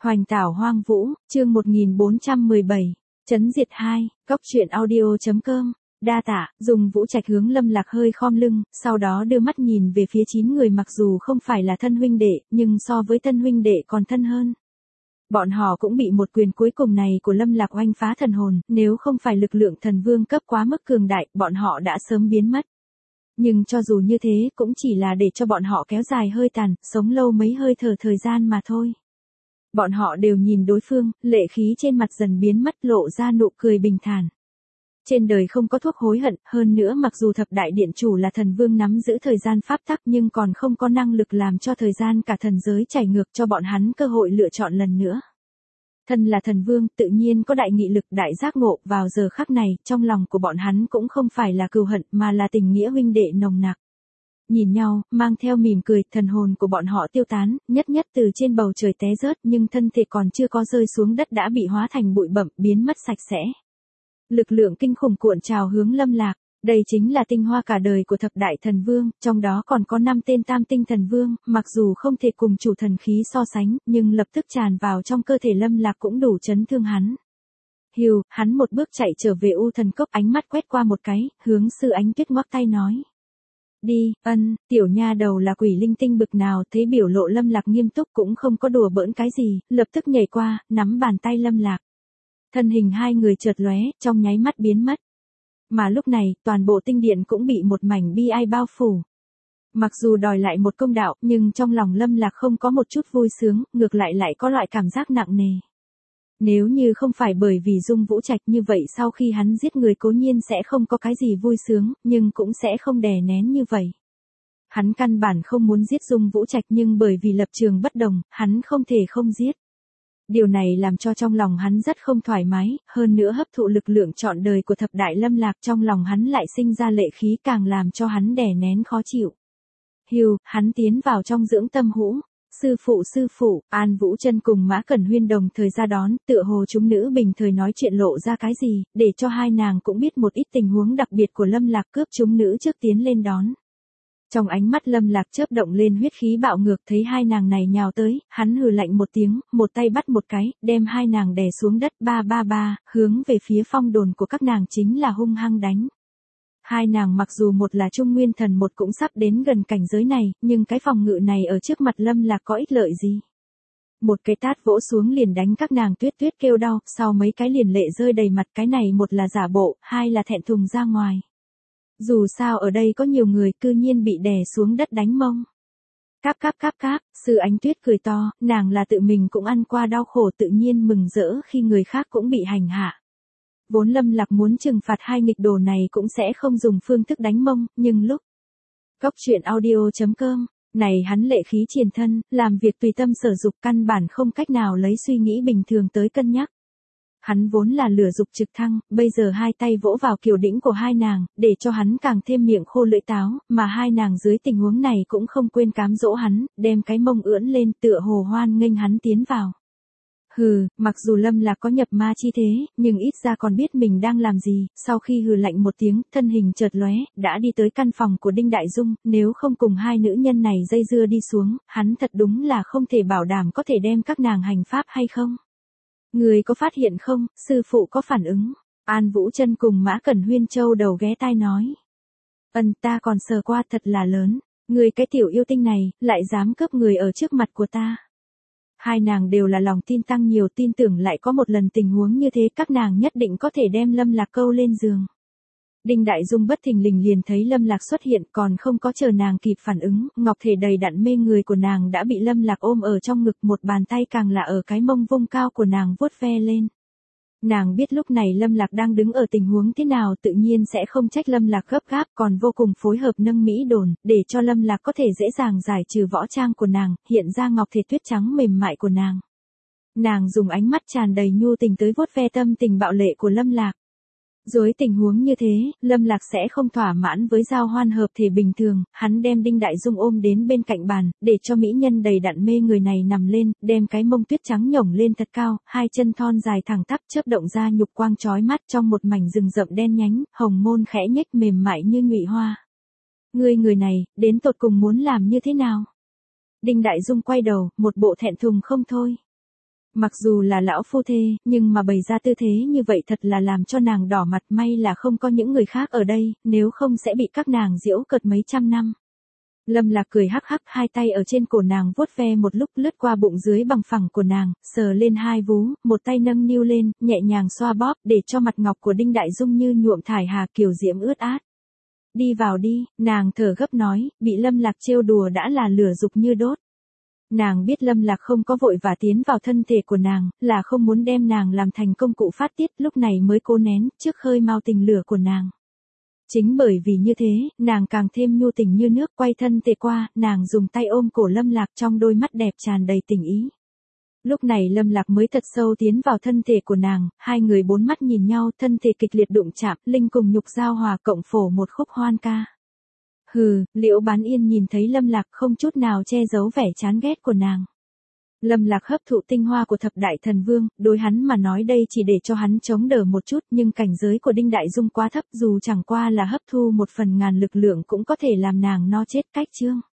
Hoành tảo hoang vũ, chương 1417, chấn diệt 2, cóc truyện audio.com. Đa tạ, Dùng Vũ Trạch hướng Lâm Lạc hơi khom lưng, sau đó đưa mắt nhìn về phía 9 người mặc dù không phải là thân huynh đệ, nhưng so với thân huynh đệ còn thân hơn. Bọn họ cũng bị một quyền cuối cùng này của Lâm Lạc oanh phá thần hồn, nếu không phải lực lượng thần vương cấp quá mức cường đại, bọn họ đã sớm biến mất. Nhưng cho dù như thế cũng chỉ là để cho bọn họ kéo dài hơi tàn, sống lâu mấy hơi thở thời gian mà thôi. Bọn họ đều nhìn đối phương, lệ khí trên mặt dần biến mất, lộ ra nụ cười bình thản. Trên đời không có thuốc hối hận, hơn nữa mặc dù thập đại điện chủ là thần vương nắm giữ thời gian pháp tắc nhưng còn không có năng lực làm cho thời gian cả thần giới chảy ngược cho bọn hắn cơ hội lựa chọn lần nữa. Thân là thần vương, tự nhiên có đại nghị lực, đại giác ngộ, vào giờ khắc này, trong lòng của bọn hắn cũng không phải là cừu hận mà là tình nghĩa huynh đệ nồng nặc. Nhìn nhau, mang theo mỉm cười, thần hồn của bọn họ tiêu tán, nhất nhất từ trên bầu trời té rớt nhưng thân thể còn chưa có rơi xuống đất đã bị hóa thành bụi bặm, biến mất sạch sẽ. Lực lượng kinh khủng cuộn trào hướng Lâm Lạc, đây chính là tinh hoa cả đời của thập đại thần vương, trong đó còn có 5 tên tam tinh thần vương, mặc dù không thể cùng chủ thần khí so sánh, nhưng lập tức tràn vào trong cơ thể Lâm Lạc cũng đủ chấn thương hắn. Hiu, hắn một bước chạy trở về U Thần Cốc, ánh mắt quét qua một cái, hướng Sư Ánh Tuyết ngoắc tay nói. Đi, tiểu nha đầu là quỷ linh tinh bực nào, thấy biểu lộ Lâm Lạc nghiêm túc cũng không có đùa bỡn cái gì, lập tức nhảy qua, nắm bàn tay Lâm Lạc. Thân hình hai người chợt lóe, trong nháy mắt biến mất. Mà lúc này, toàn bộ tinh điện cũng bị một mảnh bi ai bao phủ. Mặc dù đòi lại một công đạo, nhưng trong lòng Lâm Lạc không có một chút vui sướng, ngược lại lại có loại cảm giác nặng nề. Nếu như không phải bởi vì Dung Vũ Trạch như vậy sau khi hắn giết người cố nhiên sẽ không có cái gì vui sướng, nhưng cũng sẽ không đè nén như vậy. Hắn căn bản không muốn giết Dung Vũ Trạch nhưng bởi vì lập trường bất đồng, hắn không thể không giết. Điều này làm cho trong lòng hắn rất không thoải mái, hơn nữa hấp thụ lực lượng trọn đời của thập đại Lâm Lạc trong lòng hắn lại sinh ra lệ khí càng làm cho hắn đè nén khó chịu. Hiu, hắn tiến vào trong dưỡng tâm hũ. Sư phụ, An Vũ Chân cùng Mã Cẩn Huyên đồng thời ra đón, tựa hồ chúng nữ bình thời nói chuyện lộ ra cái gì, để cho hai nàng cũng biết một ít tình huống đặc biệt của Lâm Lạc, cướp chúng nữ trước tiến lên đón. Trong ánh mắt Lâm Lạc chớp động lên huyết khí bạo ngược, thấy hai nàng này nhào tới, hắn hừ lạnh một tiếng, một tay bắt một cái, đem hai nàng đè xuống đất, ba, hướng về phía phong đồn của các nàng chính là hung hăng đánh. Hai nàng mặc dù một là trung nguyên thần, một cũng sắp đến gần cảnh giới này, nhưng cái phòng ngự này ở trước mặt Lâm Lạc có ích lợi gì? Một cái tát vỗ xuống liền đánh các nàng tuyết kêu đau, sau mấy cái liền lệ rơi đầy mặt, cái này một là giả bộ, hai là thẹn thùng ra ngoài. Dù sao ở đây có nhiều người cư nhiên bị đè xuống đất đánh mông. Cáp, Sư Ánh Tuyết cười to, nàng là tự mình cũng ăn qua đau khổ tự nhiên mừng rỡ khi người khác cũng bị hành hạ. Vốn Lâm Lạc muốn trừng phạt hai nghịch đồ này cũng sẽ không dùng phương thức đánh mông, nhưng lúc cóc truyện audio.com, này hắn lệ khí triền thân, làm việc tùy tâm sở dục căn bản không cách nào lấy suy nghĩ bình thường tới cân nhắc. Hắn vốn là lửa dục trực thăng, bây giờ hai tay vỗ vào kiều đĩnh của hai nàng, để cho hắn càng thêm miệng khô lưỡi táo, mà hai nàng dưới tình huống này cũng không quên cám dỗ hắn, đem cái mông ưỡn lên tựa hồ hoan nghênh hắn tiến vào. Hừ, mặc dù Lâm Lạc có nhập ma chi thế, nhưng ít ra còn biết mình đang làm gì, sau khi hừ lạnh một tiếng, thân hình chợt lóe, đã đi tới căn phòng của Đinh Đại Dung, nếu không cùng hai nữ nhân này dây dưa đi xuống, hắn thật đúng là không thể bảo đảm có thể đem các nàng hành pháp hay không. Người có phát hiện không, sư phụ có phản ứng? An Vũ Chân cùng Mã Cẩn Huyên châu đầu ghé tai nói. Ta còn sờ qua, thật là lớn, người cái tiểu yêu tinh này, lại dám cướp người ở trước mặt của ta. Hai nàng đều là lòng tin tăng nhiều, tin tưởng lại có một lần tình huống như thế các nàng nhất định có thể đem Lâm Lạc câu lên giường. Đinh Đại Dung bất thình lình liền thấy Lâm Lạc xuất hiện, còn không có chờ nàng kịp phản ứng, ngọc thể đầy đặn mê người của nàng đã bị Lâm Lạc ôm ở trong ngực, một bàn tay càng là ở cái mông vung cao của nàng vuốt ve lên. Nàng biết lúc này Lâm Lạc đang đứng ở tình huống thế nào, tự nhiên sẽ không trách Lâm Lạc gấp gáp, còn vô cùng phối hợp nâng mỹ đồn, để cho Lâm Lạc có thể dễ dàng giải trừ võ trang của nàng, hiện ra ngọc thể tuyết trắng mềm mại của nàng. Nàng dùng ánh mắt tràn đầy nhu tình tới vuốt ve tâm tình bạo lệ của Lâm Lạc. Dưới tình huống như thế, Lâm Lạc sẽ không thỏa mãn với giao hoan hợp thể bình thường, hắn đem Đinh Đại Dung ôm đến bên cạnh bàn, để cho mỹ nhân đầy đặn mê người này nằm lên, đem cái mông tuyết trắng nhổng lên thật cao, hai chân thon dài thẳng tắp chớp động ra nhục quang chói mắt trong một mảnh rừng rậm đen nhánh, hồng môn khẽ nhếch mềm mại như nhụy hoa. Người này, đến tột cùng muốn làm như thế nào? Đinh Đại Dung quay đầu, một bộ thẹn thùng không thôi. Mặc dù là lão phu thê, nhưng mà bày ra tư thế như vậy thật là làm cho nàng đỏ mặt, may là không có những người khác ở đây, nếu không sẽ bị các nàng giễu cợt mấy trăm năm. Lâm Lạc cười hắc hắc, hai tay ở trên cổ nàng vuốt ve một lúc, lướt qua bụng dưới bằng phẳng của nàng, sờ lên hai vú, một tay nâng niu lên, nhẹ nhàng xoa bóp, để cho mặt ngọc của Đinh Đại Dung như nhuộm thải hà kiều diễm ướt át. Đi vào đi, nàng thở gấp nói, bị Lâm Lạc trêu đùa đã là lửa dục như đốt. Nàng biết Lâm Lạc không có vội vã tiến vào thân thể của nàng, là không muốn đem nàng làm thành công cụ phát tiết, lúc này mới cố nén, trước khơi mào tình lửa của nàng. Chính bởi vì như thế, nàng càng thêm nhu tình như nước, quay thân thể qua, nàng dùng tay ôm cổ Lâm Lạc, trong đôi mắt đẹp tràn đầy tình ý. Lúc này Lâm Lạc mới thật sâu tiến vào thân thể của nàng, hai người bốn mắt nhìn nhau, thân thể kịch liệt đụng chạm, linh cùng nhục giao hòa cộng phổ một khúc hoan ca. Hừ, Liễu Bán Yên nhìn thấy Lâm Lạc không chút nào che giấu vẻ chán ghét của nàng. Lâm Lạc hấp thụ tinh hoa của thập đại thần vương, đối hắn mà nói đây chỉ để cho hắn chống đỡ một chút, nhưng cảnh giới của Đinh Đại Dung quá thấp, dù chẳng qua là hấp thu một phần ngàn lực lượng cũng có thể làm nàng no chết cách chương.